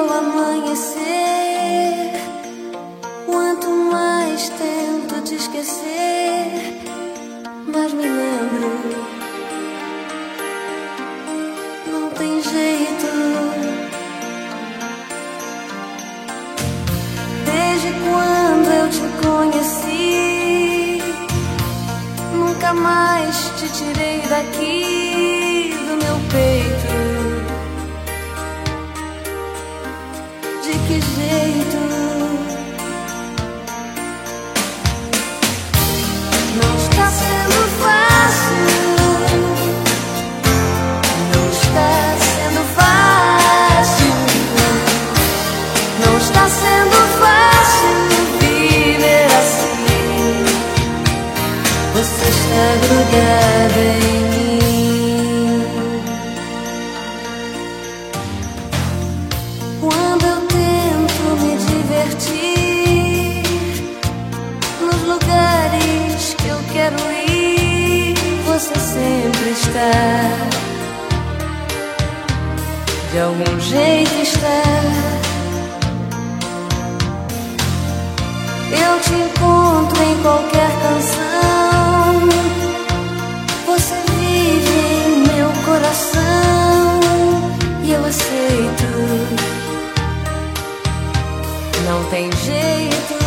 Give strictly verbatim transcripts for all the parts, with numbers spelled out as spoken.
ao amanhecer, quanto mais tento te esquecer, mais me lembro. Não tem jeito. Desde quando eu te conheci, nunca mais te tirei daqui do meu peito. De que jeito? Não está sendo fácil. Não está sendo fácil. Não está sendo fácil viver assim. Você está grudada em mim. Quando eu tento me divertir nos lugares que eu quero ir, você sempre está. De algum jeito está. Eu te encontro em qualquer canção. Você vive em meu coração e eu aceito. Não tem jeito.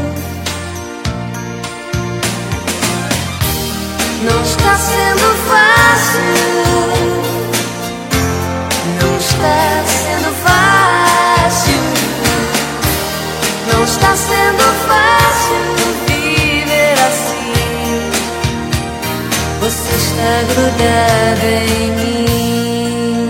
Não está sendo fácil. Não está sendo fácil. Não está sendo fácil viver assim. Você está grudada em mim.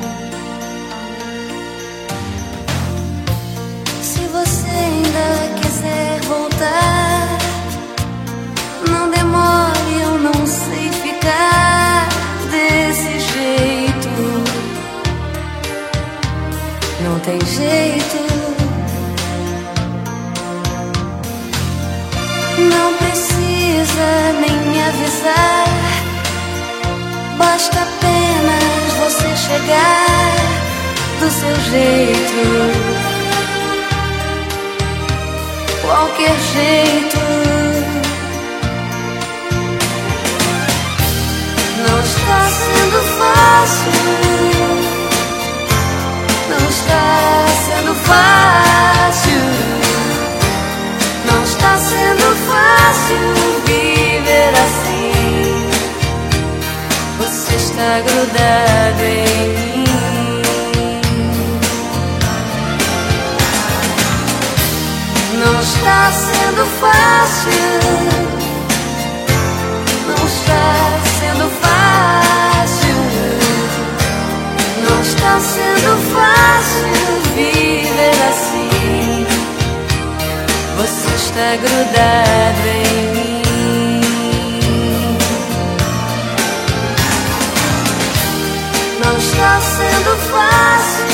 Se você ainda quiser voltar, não demore, eu não sei ficar desse jeito. Não tem jeito. Não precisa nem me avisar, basta apenas você chegar do seu jeito. Qualquer jeito. Não está sendo fácil. Não está sendo fácil. Não está sendo fácil viver assim. Você está grudado em mim. Não está sendo fácil. Não está sendo fácil. Não está sendo fácil viver assim. Você está grudado em mim. Não está sendo fácil.